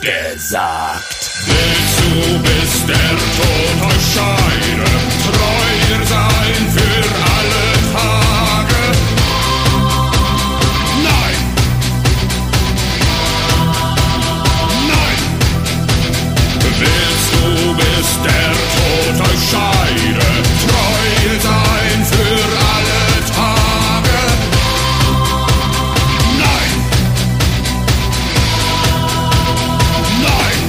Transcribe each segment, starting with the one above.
gesagt. Willst du, bis der Tod euch scheide, treuer sein für alle Tage? Nein! Nein! Willst du, bis der Tod euch scheide, treuer sein für alle Tage? Nein! Nein!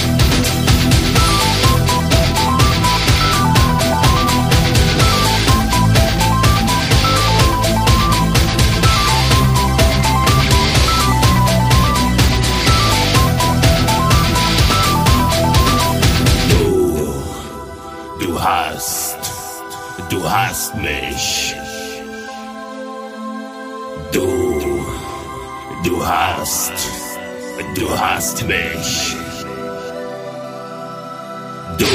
Du hast mich. Du hast mich. Du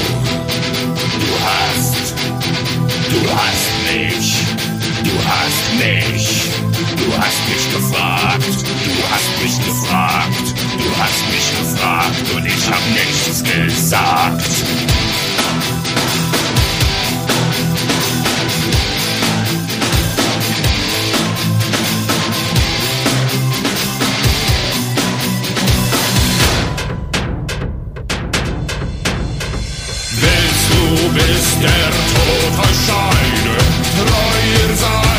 hast mich. Du hast mich. Du hast mich gefragt. Du hast mich gefragt. Du hast mich gefragt und ich hab nichts gesagt. Bis der Tod euch scheide, treuer sein.